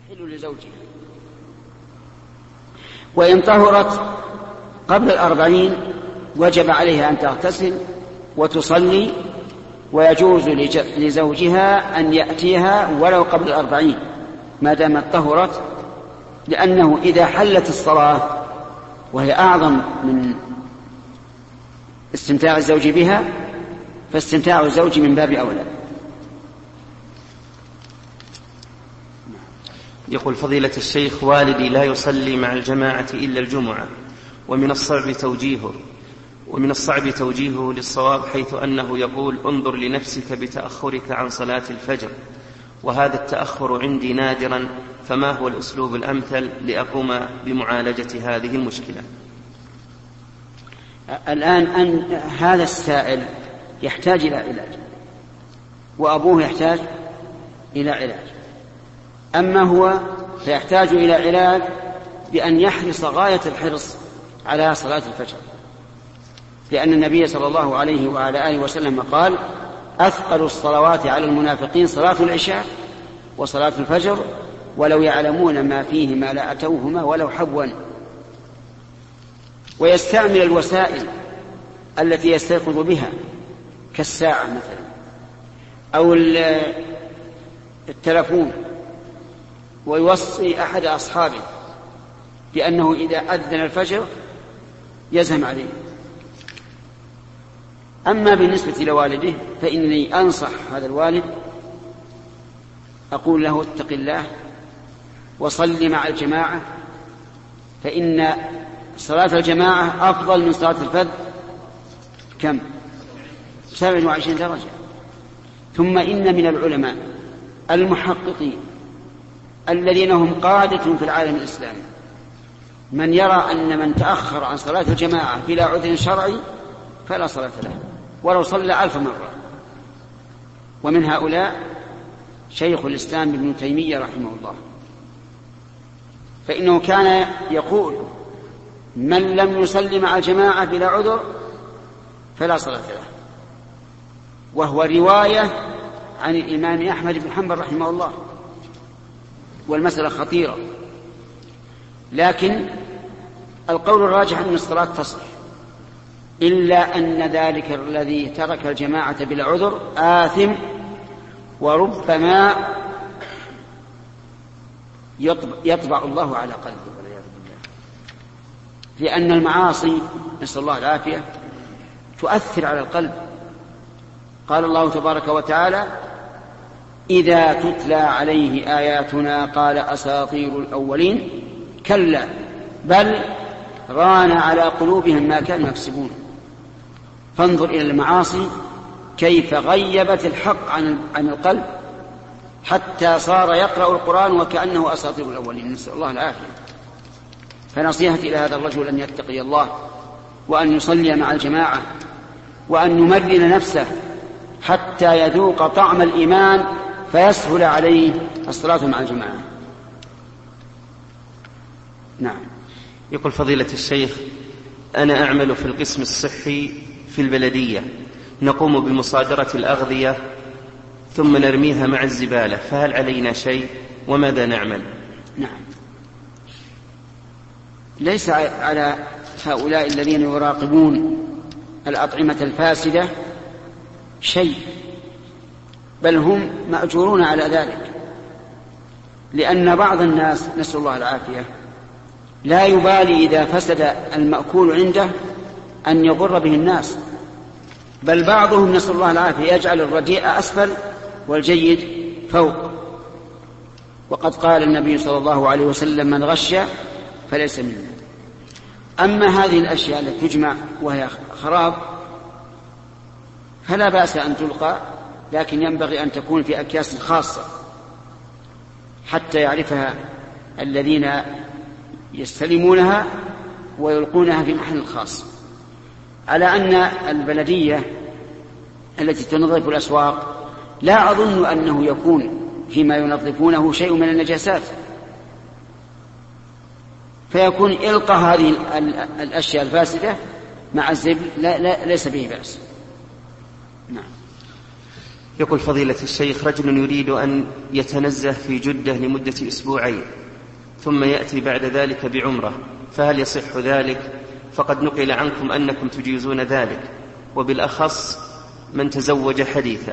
تحل لزوجها. وإن طهرت قبل 40 وجب عليها أن تغتسل وتصلي، ويجوز لزوجها أن يأتيها ولو قبل 40 ما دامت طهرت، لأنه إذا حلت الصلاة وهي أعظم من استمتاع الزوج بها فاستمتاع الزوج من باب أولى. يقول فضيلة الشيخ: والدي لا يصلي مع الجماعة إلا الجمعة، ومن الصعب توجيهه للصواب، حيث أنه يقول: انظر لنفسك بتأخرك عن صلاة الفجر، وهذا التأخر عندي نادرا، فما هو الأسلوب الأمثل لأقوم بمعالجة هذه المشكلة؟ الآن هذا السائل يحتاج إلى علاج، وأبوه يحتاج إلى علاج. أما هو فيحتاج إلى علاج بأن يحرص غاية الحرص على صلاة الفجر، لأن النبي صلى الله عليه وعلى آله وسلم قال: أثقل الصلوات على المنافقين صلاة العشاء وصلاة الفجر، ولو يعلمون ما فيهما لأتوهما ولو حبوا. ويستعمل الوسائل التي يستيقظ بها كالساعة مثلا أو التلفون، ويوصي أحد أصحابه بأنه إذا أذن الفجر يزهم عليه. أما بالنسبة لوالده فإني أنصح هذا الوالد، أقول له: اتق الله وصل مع الجماعة، فإن صلاة الجماعة أفضل من صلاة الفذ 27 درجة. ثم إن من العلماء المحققين الذين هم قادة في العالم الإسلامي من يرى أن من تأخر عن صلاة الجماعة بلا عذر شرعي فلا صلاة له ولو صلى 1000 مرة. ومن هؤلاء شيخ الإسلام ابن تيمية رحمه الله، فإنه كان يقول: من لم يصلي مع الجماعة بلا عذر فلا صلاة له، وهو رواية عن الإمام أحمد بن حنبل رحمه الله، والمسألة خطيرة. لكن القول الراجح أن الصلاة تصح، إلا أن ذلك الذي ترك الجماعة بلا عذر آثم، وربما يطبع الله على قلبه والعياذ بالله، لأن المعاصي نسأل الله العافية تؤثر على القلب. قال الله تبارك وتعالى: إذا تتلى عليه آياتنا قال أساطير الأولين، كلا بل ران على قلوبهم ما كانوا يكسبون. فانظر إلى المعاصي كيف غيبت الحق عن القلب حتى صار يقرأ القرآن وكأنه أساطير الأولين، نسأل الله العافية. فنصيحتي إلى هذا الرجل أن يتقي الله، وأن يصلي مع الجماعة، وأن يمرن نفسه حتى يذوق طعم الإيمان فيسهل عليه الصلاة مع الجماعة. نعم. يقول فضيلة الشيخ: أنا أعمل في القسم الصحي في البلدية، نقوم بمصادرة الأغذية ثم نرميها مع الزبالة، فهل علينا شيء وماذا نعمل؟ نعم، ليس على هؤلاء الذين يراقبون الأطعمة الفاسدة شيء، بل هم مأجورون على ذلك، لأن بعض الناس نسأل الله العافية لا يبالي إذا فسد المأكول عنده أن يضر به الناس، بل بعضهم نسأل الله العافية يجعل الرديء أسفل والجيد فوق. وقد قال النبي صلى الله عليه وسلم: من غش فليس منا. أما هذه الأشياء التي تجمع وهي خراب فلا بأس أن تلقى، لكن ينبغي أن تكون في أكياس خاصة حتى يعرفها الذين يستلمونها ويلقونها في محل خاص. على أن البلدية التي تنظف الأسواق لا أظن أنه يكون فيما ينظفونه شيء من النجاسات، فيكون إلقى هذه الأشياء الفاسدة مع الزبل ليس به بأس. نعم. يقول فضيلة الشيخ: رجل يريد أن يتنزه في جدة لمدة 2 أسبوع ثم يأتي بعد ذلك بعمرة، فهل يصح ذلك؟ فقد نقل عنكم أنكم تجيزون ذلك، وبالأخص من تزوج حديثا.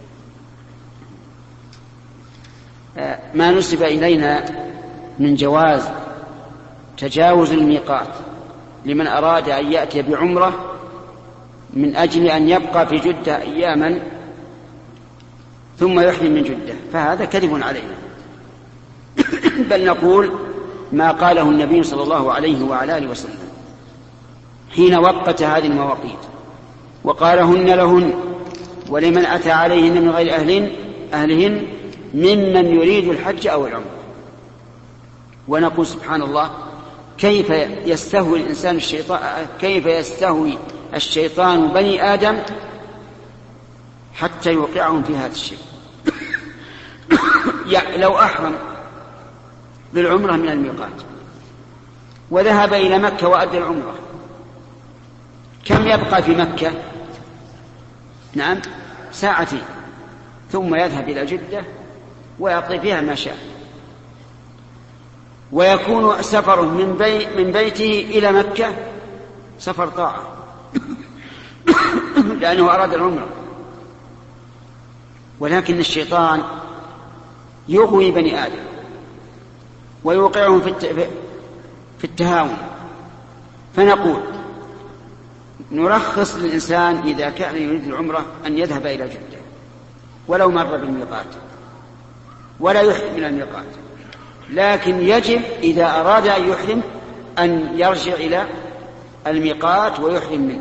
ما نسب إلينا من جواز تجاوز الميقات لمن أراد أن يأتي بعمرة من أجل أن يبقى في جدة أياما ثم يحرم من جدة، فهذا كذب علينا. بل نقول ما قاله النبي صلى الله عليه وعلى آله وسلم حين وقت هذه المواقيت وقالهن لهن ولمن أتى عليهن من غير أهلهن ممن يريد الحج أو العمرة. ونقول سبحان الله، كيف يستهوي الشيطان بني آدم حتى يوقعهم في هذا الشيء. لو أحرم بالعمرة من الميقات وذهب إلى مكة وأدى العمرة، كم يبقى في مكة؟ نعم، 2 ساعة، ثم يذهب إلى جدة ويقضي فيها ما شاء، ويكون سفره من بيته إلى مكة سفر طاعة لأنه أراد العمرة. ولكن الشيطان يغوي بني آدم ويوقعهم في التهاون. فنقول نرخص للإنسان إذا كان يريد العمرة أن يذهب إلى جدة ولو مر بالميقات ولا يحرم من الميقات، لكن يجب إذا أراد أن يحرم أن يرجع إلى الميقات ويحرم منه.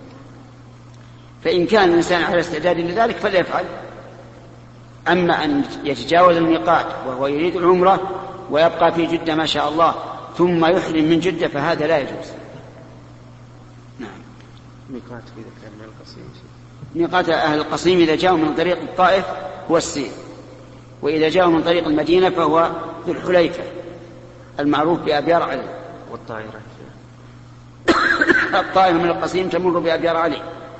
فإن كان الإنسان على استعداد لذلك فليفعل. أما أن يتجاوز الميقات وهو يريد العمرة ويبقى في جدة ما شاء الله ثم يحرم من جدة فهذا لا يجوز. نعم. ميقات إذا كان من القصيم، ميقات أهل القصيم إذا جاءوا من طريق الطائف هو السير، وإذا جاءوا من طريق المدينة فهو ذو الحليفة المعروف بأبيار علي. والطائرة الطائفة من القصيم تمر بأبيار علي.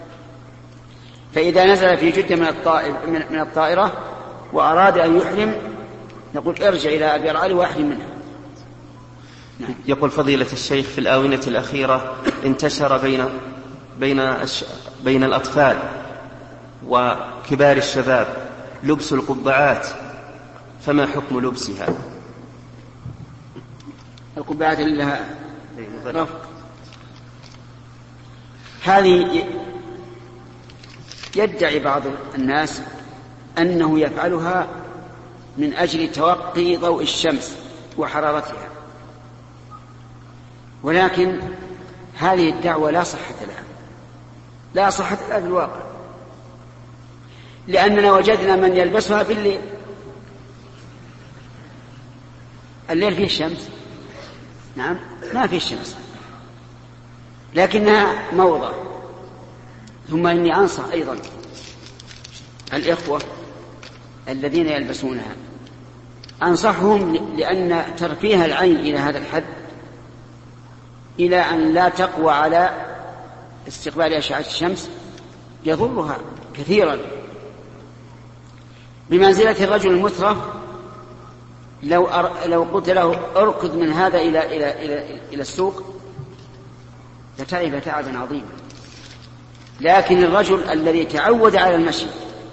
فإذا نزل في جدة من الطائرة وأراد أن يحرم نقول ارجع إلى أبيار علي وأحرم منها. نعم. يقول فضيلة الشيخ: في الآونة الأخيرة انتشر بين الأطفال وكبار الشباب لبس القبعات، فما حكم لبسها؟ القبعات اللي لها رفق هذه يدعي بعض الناس أنه يفعلها من أجل توقي ضوء الشمس وحرارتها، ولكن هذه الدعوة لا صحة لها في الواقع، لأننا وجدنا من يلبسها في الليل فيه الشمس. نعم، ما فيه الشمس، لكنها موضة. ثم إني أنصح أيضا الإخوة الذين يلبسونها، أنصحهم لأن ترفيه العين إلى هذا الحد إلى أن لا تقوى على استقبال أشعة الشمس يضرها كثيرا، بمنزلة الرجل المترف لو قلت له اركض من هذا إلى السوق لتعب تعبا عظيما. لكن الرجل الذي تعود على المشي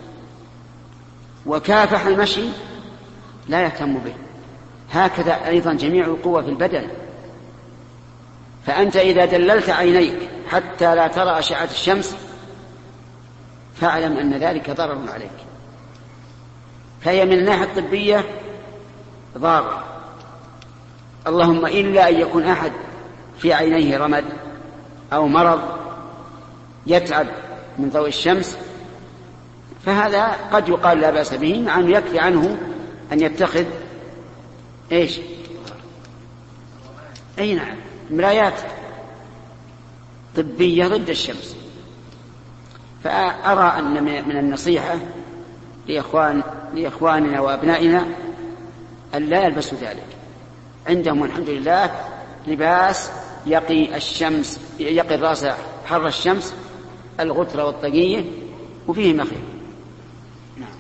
وكافح المشي لا يهتم به. هكذا أيضا جميع القوة في البدن. فأنت إذا دللت عينيك حتى لا ترى أشعة الشمس فاعلم أن ذلك ضرر عليك، فهي من الناحية الطبية ضار، اللهم إلا أن يكون أحد في عينيه رمد أو مرض يتعب من ضوء الشمس، فهذا قد يقال لا بأس به، مع أنه يكفي عنه أن يتخذ إيش؟ أي نعم، مرايات طبية ضد الشمس. فأرى أن من النصيحة لإخواننا وأبنائنا أن لا يلبسوا ذلك. عندهم الحمد لله لباس يقي الشمس، يقي الرأس حر الشمس، الغترة والطقية، وفيه مخير. نعم.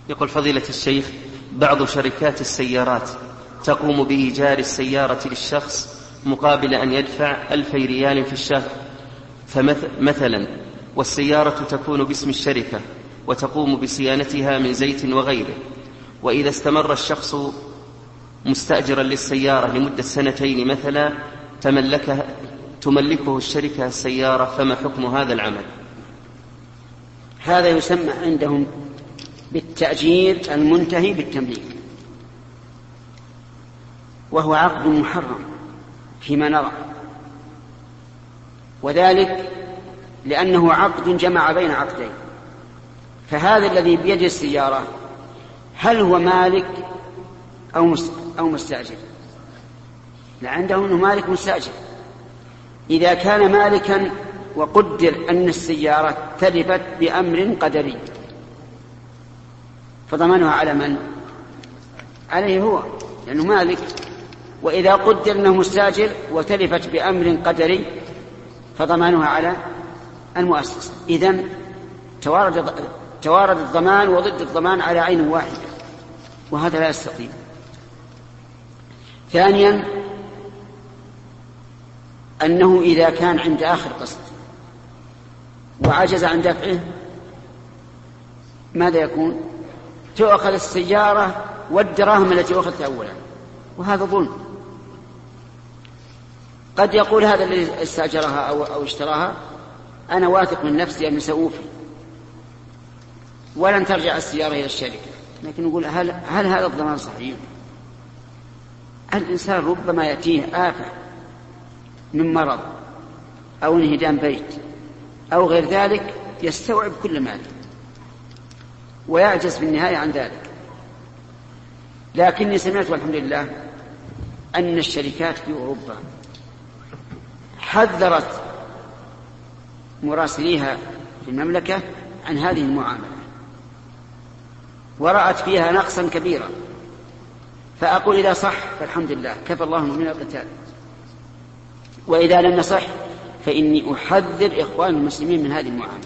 يقول فضيلة الشيخ: بعض شركات السيارات تقوم بإيجار السيارة للشخص مقابل أن يدفع 2000 ريال في الشهر، فمثلا والسيارة تكون باسم الشركة وتقوم بصيانتها من زيت وغيره، وإذا استمر الشخص مستأجرا للسيارة لمدة 2 مثلا تملكه الشركة السيارة، فما حكم هذا العمل؟ هذا يسمى عندهم بالتأجير المنتهي بالتمليك، وهو عقد محرم فيما نرى، وذلك لأنه عقد جمع بين عقدين. فهذا الذي بيد السيارة هل هو مالك أو مستأجر؟ لعندهم أنه مالك مستأجر. إذا كان مالكا وقدر أن السيارة تلفت بأمر قدري فضمانها على من؟ عليه هو، لأنه مالك. وإذا قدر أنه مستأجر وتلفت بأمر قدري فضمانها على المؤسسة. إذن توارد الضمان وضد الضمان على عين واحدة، وهذا لا يستقيم. ثانيا أنه إذا كان عند آخر قسط وعجز عن دفعه ماذا يكون؟ تؤخذ السيارة والدراهم التي أخذتها أولا، وهذا ظلم. قد يقول هذا الذي استأجرها أو اشتراها: أنا واثق من نفسي أن سأوفي ولن ترجع السيارة إلى الشركة. لكن نقول هل هذا الضمان صحيح؟ الإنسان ربما يأتيه آفة من مرض أو انهدام بيت أو غير ذلك يستوعب كل ماله ويعجز في النهاية عن ذلك. لكني سمعت والحمد لله أن الشركات في أوروبا حذرت مراسليها في المملكة عن هذه المعاملة ورأت فيها نقصا كبيرا. فأقول إذا صح فالحمد لله، كفى الله من القتال. وإذا لم يصح فإني أحذر إخوان المسلمين من هذه المعاملة.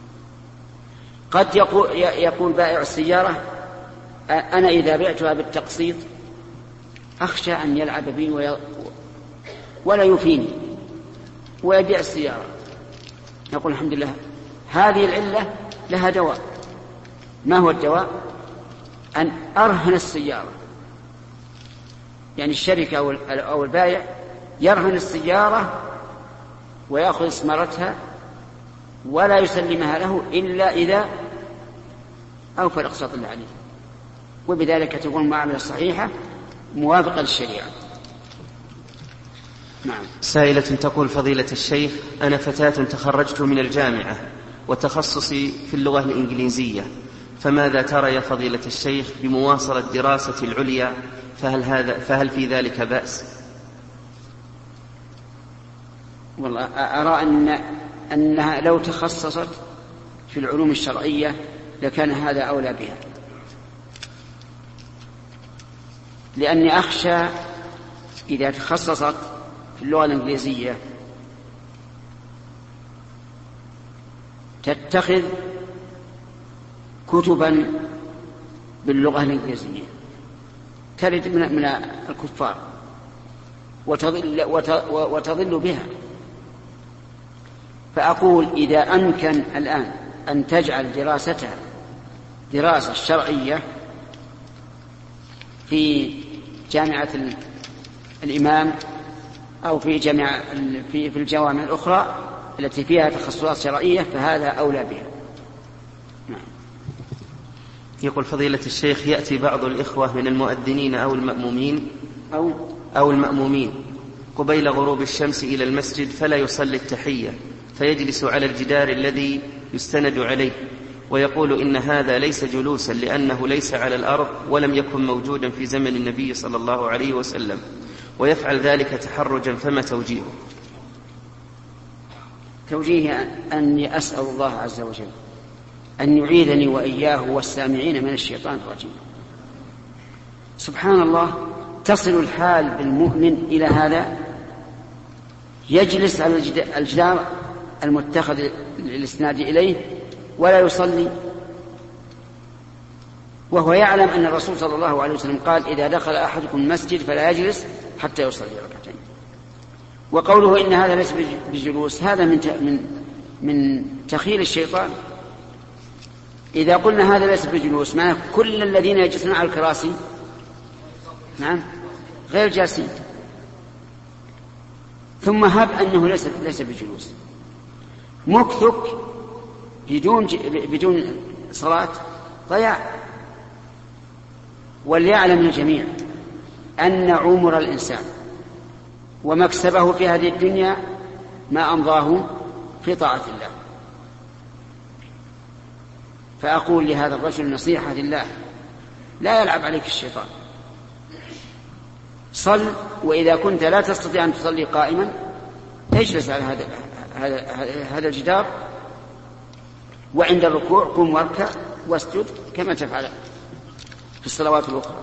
قد يقول بائع السيارة: أنا إذا بعتها بالتقسيط أخشى أن يلعب بي ولا يفيني ويبيع السيارة. يقول الحمد لله هذه العلة لها دواء. ما هو الدواء؟ أن أرهن السيارة، يعني الشركة أو البائع يرهن السيارة ويأخذ ثمرتها ولا يسلمها له إلا إذا أوفى الأقساط اللي عليه، وبذلك تكون المعاملة الصحيحة موافقة للشريعة. نعم. سائلة تقول: فضيلة الشيخ، أنا فتاة تخرجت من الجامعة وتخصصي في اللغة الإنجليزية، فماذا ترى يا فضيلة الشيخ بمواصلة دراسة العليا؟ فهل في ذلك بأس؟ والله أرى أنها لو تخصصت في العلوم الشرعية لكان هذا أولى بها، لأني أخشى إذا تخصصت في اللغة الإنجليزية تتخذ كتبا باللغة الإنجليزية ترد من الكفار وتضل بها. فأقول إذا أمكن الآن أن تجعل دراستها دراسة شرعية في جامعة الإمام أو في الجوامع الأخرى التي فيها تخصصات شرعية فهذا أولى بها. نعم. يقول فضيلة الشيخ: يأتي بعض الإخوة من المؤذنين أو المأمومين قبيل غروب الشمس إلى المسجد فلا يصلي التحية، فيجلس على الجدار الذي يستند عليه ويقول إن هذا ليس جلوسا لأنه ليس على الأرض ولم يكن موجودا في زمن النبي صلى الله عليه وسلم، ويفعل ذلك تحرجا، فما توجيهه؟ توجيه أني أسأل الله عز وجل أن يعيذني وإياه والسامعين من الشيطان الرجيم. سبحان الله، تصل الحال بالمؤمن إلى هذا، يجلس على الجدار المتخذ للإسناد إليه ولا يصلي، وهو يعلم أن الرسول صلى الله عليه وسلم قال إذا دخل أحدكم المسجد فلا يجلس حتى يصلي ركعتين. وقوله إن هذا ليس بجلوس هذا من تخيل الشيطان. إذا قلنا هذا ليس بجلوس معنى كل الذين يجلسون على الكراسي نعم غير جالسين. ثم هب أنه ليس بجلوس، مكثك بدون صلاة ضياع. وليعلم الجميع أن عمر الإنسان ومكسبه في هذه الدنيا ما أمضاه في طاعة الله. فأقول لهذا الرجل نصيحة لله، لا يلعب عليك الشيطان، صل، وإذا كنت لا تستطيع أن تصلي قائما اجلس على هذا الجدار، وعند الركوع قم واركع واسجد كما تفعل في الصلوات الأخرى.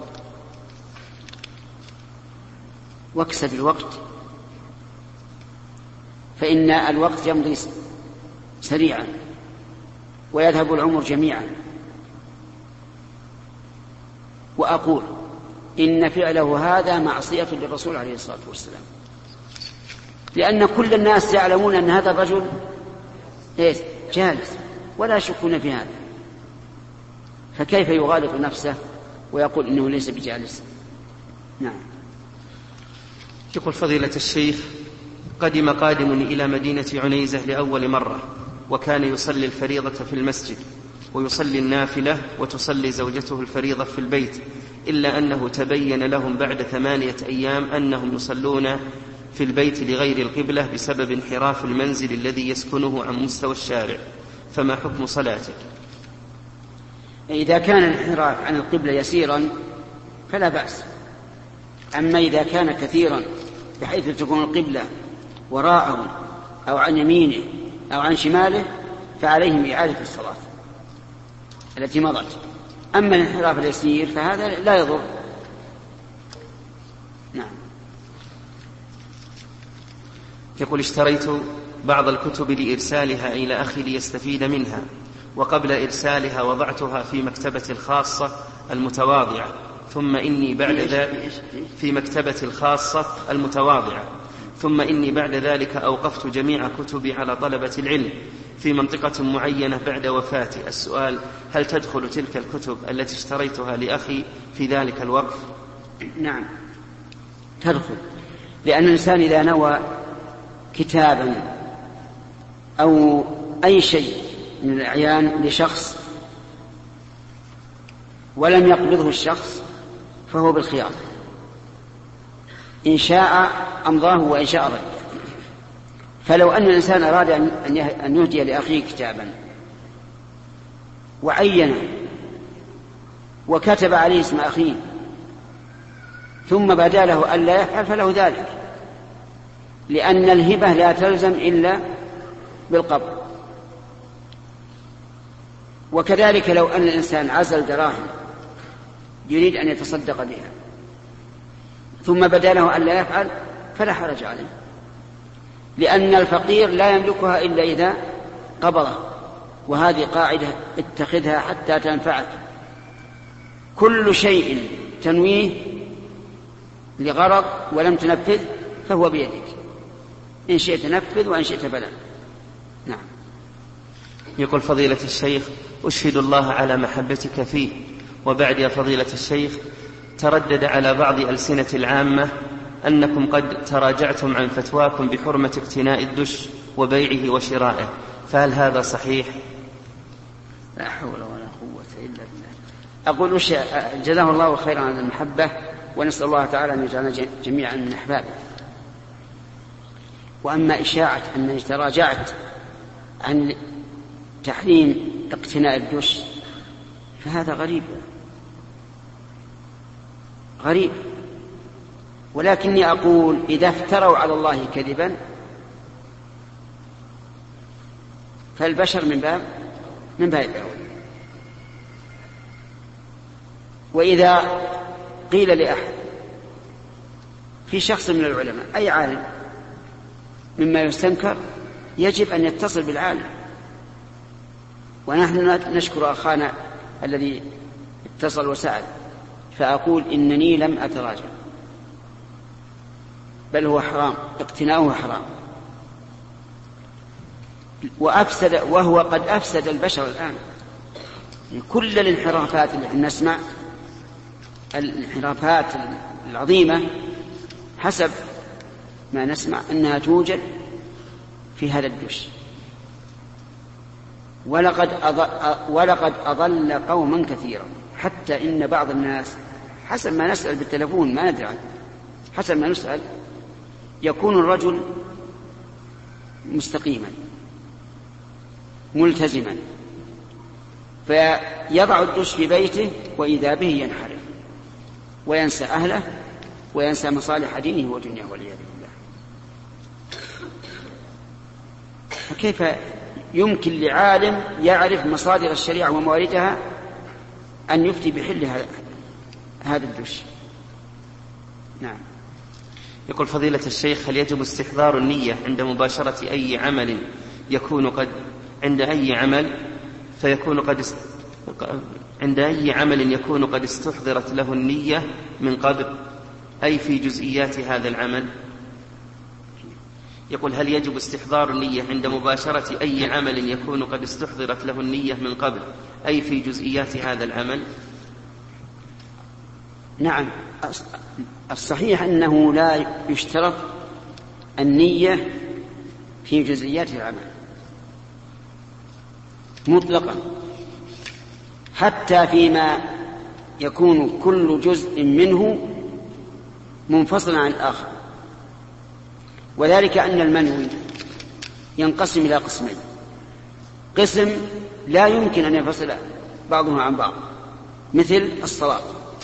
واكسب الوقت، فإن الوقت يمضي سريعا ويذهب العمر جميعا. وأقول إن فعله هذا معصية للرسول عليه الصلاة والسلام، لأن كل الناس يعلمون أن هذا الرجل جالس ولا يشكون في هذا، فكيف يغالط نفسه ويقول إنه ليس بجالس؟ نعم. يقول فضيلة الشيخ قدم قادم إلى مدينة عنيزة لأول مرة، وكان يصلي الفريضة في المسجد ويصلي النافلة وتصلي زوجته الفريضة في البيت، إلا أنه تبين لهم بعد 8 أيام أنهم يصلون في البيت لغير القبلة بسبب انحراف المنزل الذي يسكنه عن مستوى الشارع، فما حكم صلاتك؟ إذا كان الانحراف عن القبلة يسيرا فلا بأس، أما إذا كان كثيرا بحيث تكون القبلة وراءه أو عن يمينه أو عن شماله فعليهم إعادة الصلاة التي مضت. أما الانحراف اليسير فهذا لا يضر. نعم. يقول اشتريت بعض الكتب لإرسالها إلى أخي ليستفيد منها، وقبل إرسالها وضعتها في مكتبتي الخاصة المتواضعة، ثم إني بعد ذلك في مكتبتي الخاصة المتواضعة، ثم إني بعد ذلك أوقفت جميع كتبي على طلبة العلم في منطقة معينة بعد وفاتي. السؤال: هل تدخل تلك الكتب التي اشتريتها لأخي في ذلك الوقف؟ نعم تدخل، لأن الإنسان إذا نوى كتابا أو أي شيء من الأعيان لشخص ولم يقبضه الشخص فهو بالخيار، إن شاء أمضاه وإن شاء رد. فلو أن الإنسان أراد أن يهدي لأخيه كتابا وعينه وكتب عليه اسم أخيه ثم بدا له ألا يفعل فله ذلك، لأن الهبة لا تلزم إلا بالقبض. وكذلك لو أن الإنسان عزل دراهم يريد أن يتصدق بها ثم بدا له ألا يفعل فلا حرج عليه، لأن الفقير لا يملكها إلا إذا قبضه. وهذه قاعدة اتخذها حتى تنفعك. كل شيء تنويه لغرض ولم تنفذ فهو بيدك، إن شئت نفذ وإن شئت فلا. نعم. يقول فضيلة الشيخ: أشهد الله على محبتك فيه، وبعد يا فضيلة الشيخ تردد على بعض ألسنة العامة أنكم قد تراجعتم عن فتواكم بحرمة اقتناء الدش وبيعه وشرائه، فهل هذا صحيح؟ لا حول ولا قوة إلا بالله. أقول جزاه الله خيرا عن المحبة، ونسأل الله تعالى أن يجعلنا جميعا من أحبابه. وأما إشاعة أنني تراجعت عن تحريم اقتناء الدش فهذا غريب. ولكني أقول إذا افتروا على الله كذبا فالبشر من باب أولى. وإذا قيل لأحد في شخص من العلماء أي عالم مما يستنكر يجب أن يتصل بالعالم. ونحن نشكر أخانا الذي اتصل وسأل، فأقول إنني لم أتراجع، بل هو حرام، اقتناؤه حرام، وهو قد أفسد البشر الآن. كل الانحرافات التي نسمع، الانحرافات العظيمة حسب ما نسمع أنها توجد في هذا الدش. ولقد أضل قوما كثيرا، حتى إن بعض الناس حسب ما نسأل بالتلفون، ما ندري عنه، حسب ما نسأل يكون الرجل مستقيما ملتزما، فيضع الدش في بيته وإذا به ينحرف وينسى أهله وينسى مصالح دينه ودنياه والعياذ بالله. فكيف يمكن لعالم يعرف مصادر الشريعة ومواردها أن يفتي بحل هذا الدش؟ نعم. يقول فضيلة الشيخ: هل يجب استحضار النية عند مباشرة أي عمل يكون قد استحضرت له النية من قبل، أي في جزئيات هذا العمل؟ يقول: هل يجب استحضار النية عند مباشرة أي عمل يكون قد استحضرت له النية من قبل، أي في جزئيات هذا العمل؟ نعم، الصحيح أنه لا يشترط النية في جزئيات العمل مطلقا، حتى فيما يكون كل جزء منه منفصلا عن الآخر. وذلك أن المنوي ينقسم إلى قسمين: قسم لا يمكن أن ينفصل بعضه عن بعض، مثل الصلاة،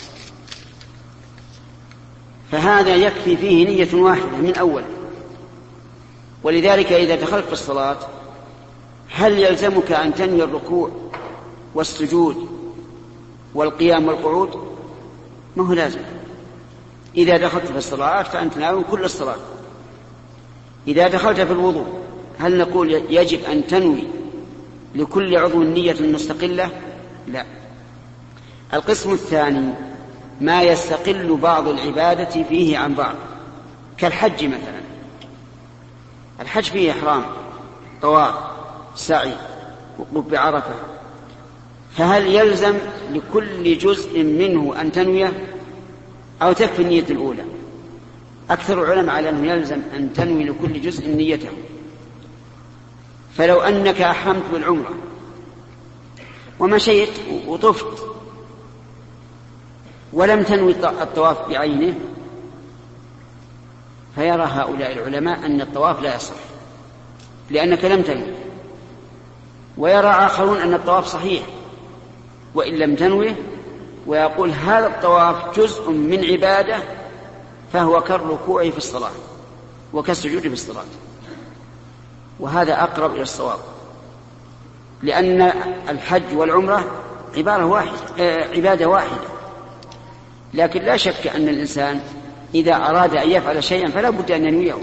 فهذا يكفي فيه نية واحدة من أول. ولذلك إذا دخلت في الصلاة هل يلزمك أن تنوي الركوع والسجود والقيام والقعود؟ ما هو لازم. إذا دخلت في الصلاة فأنت ناوي كل الصلاة. إذا دخلت في الوضوء هل نقول يجب أن تنوي لكل عضو نية مستقلة؟ لا. القسم الثاني ما يستقل بعض العبادة فيه عن بعض، كالحج مثلا. الحج فيه إحرام، طواف، سعي، وقوف بعرفة، فهل يلزم لكل جزء منه أن تنويه أو تكفي النية الأولى؟ أكثر العلماء على أنه يلزم أن تنوي لكل جزء نيته. فلو أنك أحرمت بالعمرة ومشيت وطفت ولم تنوي الطواف بعينه، فيرى هؤلاء العلماء أن الطواف لا يصح لأنك لم تنوي، ويرى آخرون أن الطواف صحيح وإن لم تنوي، ويقول هذا الطواف جزء من عبادة فهو كالركوع في الصلاة وكالسجود في الصلاة. وهذا أقرب إلى الصواب، لأن الحج والعمرة عبادة واحدة. لكن لا شك أن الإنسان إذا أراد أن يفعل شيئا فلا بد أن ينويه.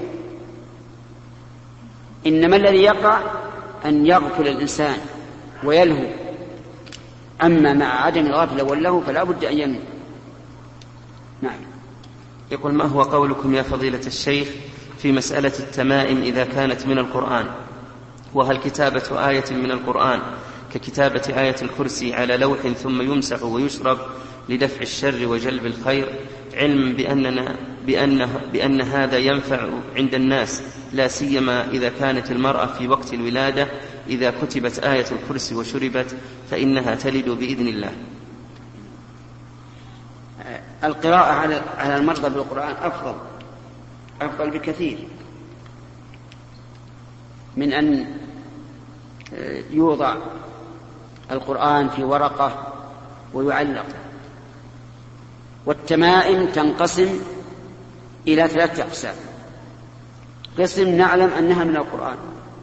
إنما الذي يقع أن يغفل الإنسان ويلهو، أما مع عدم الغفلة واللهو فلا بد أن ينوي. نعم. يقول: ما هو قولكم يا فضيلة الشيخ في مسألة التمائم إذا كانت من القرآن؟ وهل كتابة آية من القرآن ككتابة آية الكرسي على لوح ثم يمسح ويشرب لدفع الشر وجلب الخير، علم بأن هذا ينفع عند الناس، لا سيما إذا كانت المرأة في وقت الولادة إذا كتبت آية الكرسي وشربت فإنها تلد بإذن الله؟ القراءة على المرضى بالقرآن أفضل بكثير من أن يوضع القرآن في ورقة ويعلق. والتمائم تنقسم إلى 3 أقسام: قسم نعلم أنها من القرآن،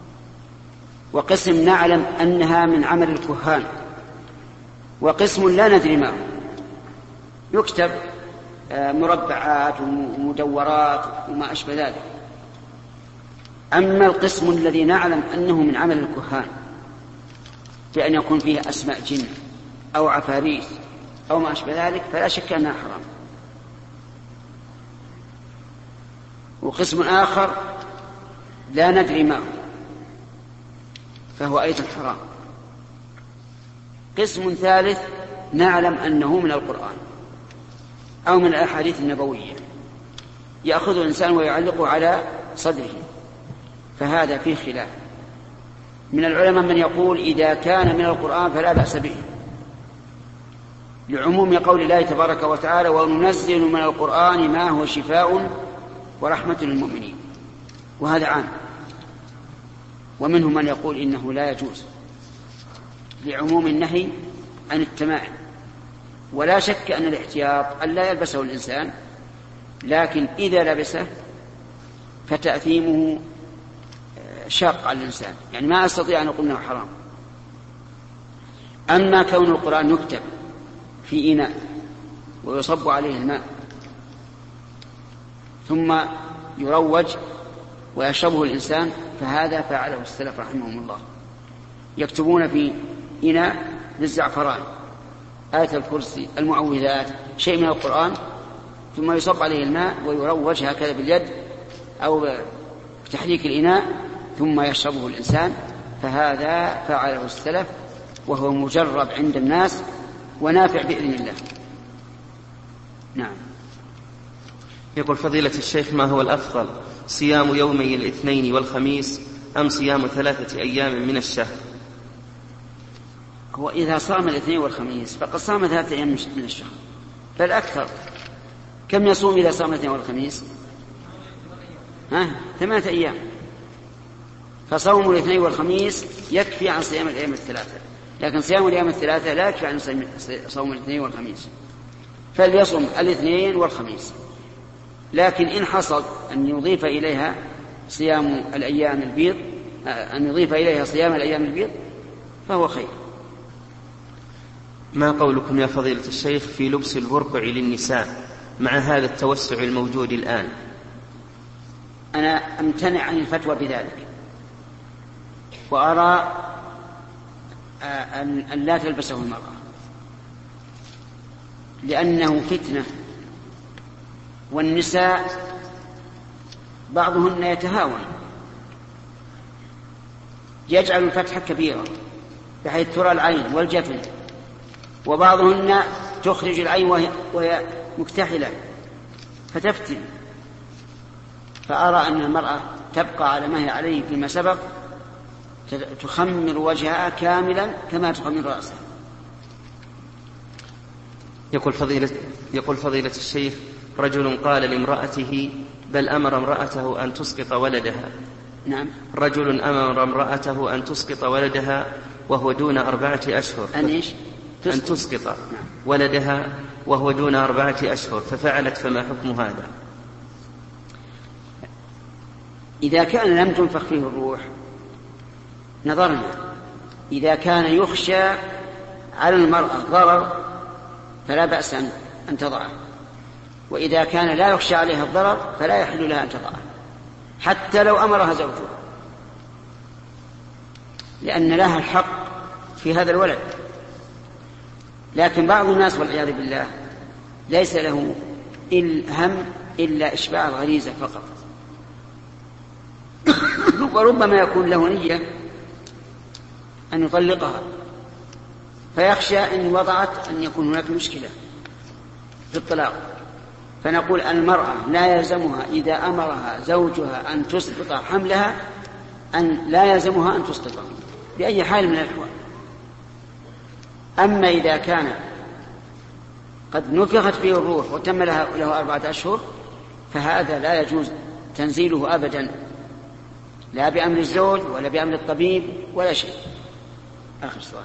وقسم نعلم أنها من عمل الكهان، وقسم لا ندري ما هو، يكتب مربعات ومدورات وما أشبه ذلك. أما القسم الذي نعلم أنه من عمل الكهان، بأن يكون فيه أسماء جن أو عفاريت أو ما أشبه ذلك فلا شك أنها حرام. وقسم آخر لا ندري ما هو فهو أيضا حرام. قسم ثالث نعلم أنه من القرآن أو من الأحاديث النبوية يأخذ الإنسان ويعلقه على صدره، فهذا فيه خلاف. من العلماء من يقول إذا كان من القرآن فلا بأس به، لعموم قول الله تبارك وتعالى وننزل من القرآن ما هو شفاء ورحمة للمؤمنين، وهذا عام. ومنهم من يقول إنه لا يجوز لعموم النهي عن التمائم، ولا شك أن الاحتياط أن لا يلبسه الإنسان، لكن إذا لبسه فتأثيمه شاق على الإنسان، يعني ما أستطيع أن أقول أنه حرام. أما كون القرآن يكتب في إناء ويصب عليه الماء ثم يروج ويشربه الإنسان فهذا فعله السلف رحمهم الله، يكتبون في إناء بالزعفران آية الكرسي المعوذات شيء من القرآن ثم يصب عليه الماء ويروج هكذا باليد أو بتحريك الإناء ثم يشربه الإنسان، فهذا فعله السلف وهو مجرب عند الناس ونافع بإذن الله. نعم. يقول فضيلة الشيخ ما هو الأفضل، صيام يومي الاثنين والخميس أم صيام 3 أيام من الشهر؟ هو إذا صام الاثنين والخميس فقد صام 3 أيام من الشهر، فالأكثر كم يصوم إذا صام الاثنين والخميس؟ 8 أيام، فصوم الاثنين والخميس يكفي عن صيام الأيام الثلاثة، لكن صيام الأيام الثلاثة لا يكفي عن صوم الاثنين والخميس، فليصوم الاثنين والخميس. لكن إن حصل أن يضيف إليها صيام الأيام البيض، أن يضيف إليها صيام الأيام البيض فهو خير. ما قولكم يا فضيلة الشيخ في لبس البرقع للنساء مع هذا التوسع الموجود الآن؟ أنا أمتنع عن الفتوى بذلك، وأرى أن لا تلبسه المرأة لأنه فتنة، والنساء بعضهن يتهاون يجعل الفتحة كبيرة بحيث ترى العين والجفن، وبعضهن تخرج العين وهي مكتحلة فتفتن. فأرى أن المرأة تبقى على ما هي عليه فيما سبق، تخمر وجهها كاملا كما تخمر رأسها. يقول فضيلة الشيخ رجل قال لامرأته بل أمر امرأته أن تسقط ولدها. نعم. رجل أمر امرأته أن تسقط ولدها وهو دون 4 أشهر. أن تسقط ولدها وهو دون 4 أشهر ففعلت، فما حكم هذا؟ إذا كان لم تنفخ فيه الروح نظرنا، إذا كان يخشى على المرأة ضرر فلا بأس أن تضعه، وإذا كان لا يخشى عليها الضرر فلا يحل لها أن تضعه حتى لو أمرها زوجها، لأن لها الحق في هذا الولد. لكن بعض الناس والعياذ بالله ليس له هم إلا إشباع الغريزة فقط، وربما يكون له نية أن يطلقها فيخشى إن وضعت أن يكون هناك مشكلة في الطلاق. فنقول المرأة لا يلزمها إذا أمرها زوجها أن تسقط حملها أن لا يلزمها أن تسقطه بأي حال من الأحوال. أما إذا كان قد نفخت فيه الروح وتم له 4 أشهر فهذا لا يجوز تنزيله أبدا، لا بأمر الزوج ولا بأمر الطبيب ولا شيء. آخر سؤال.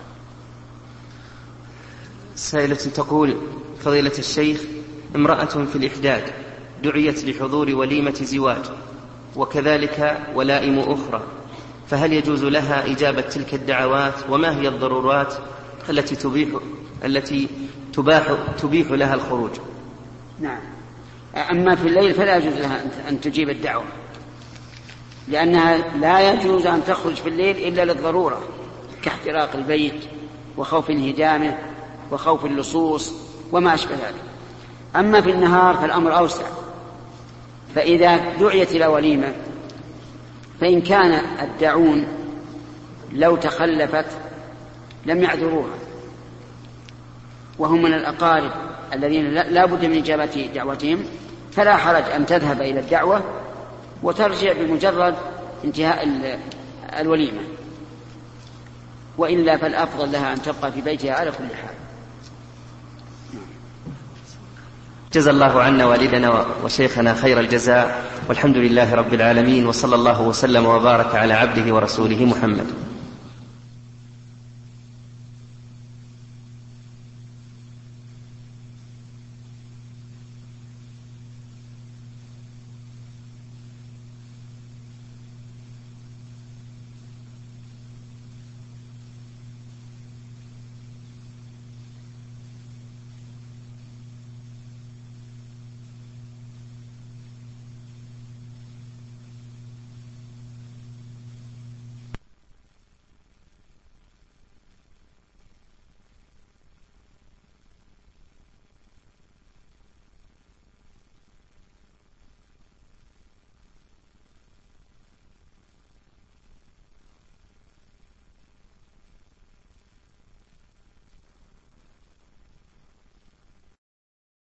سائلة تقول فضيلة الشيخ امرأة في الإحداد دعيت لحضور وليمة زواج وكذلك ولائم أخرى، فهل يجوز لها إجابة تلك الدعوات؟ وما هي الضرورات التي تبيح لها الخروج؟ نعم. أما في الليل فلا يجوز لها أن تجيب الدعوة، لأنها لا يجوز أن تخرج في الليل إلا للضرورة كاحتراق البيت وخوف انهدامه وخوف اللصوص وما أشبه ذلك. أما في النهار فالأمر أوسع، فإذا دعيت إلى وليمة فإن كان الداعون لو تخلفت لم يعذروها وهم من الأقارب الذين لا بد من إجابة دعوتهم، فلا حرج أن تذهب إلى الدعوة وترجع بمجرد انتهاء الوليمة، وإلا فالأفضل لها أن تبقى في بيتها على كل حال. جزا الله عنا والدنا وشيخنا خير الجزاء، والحمد لله رب العالمين، وصلى الله وسلم وبارك على عبده ورسوله محمد.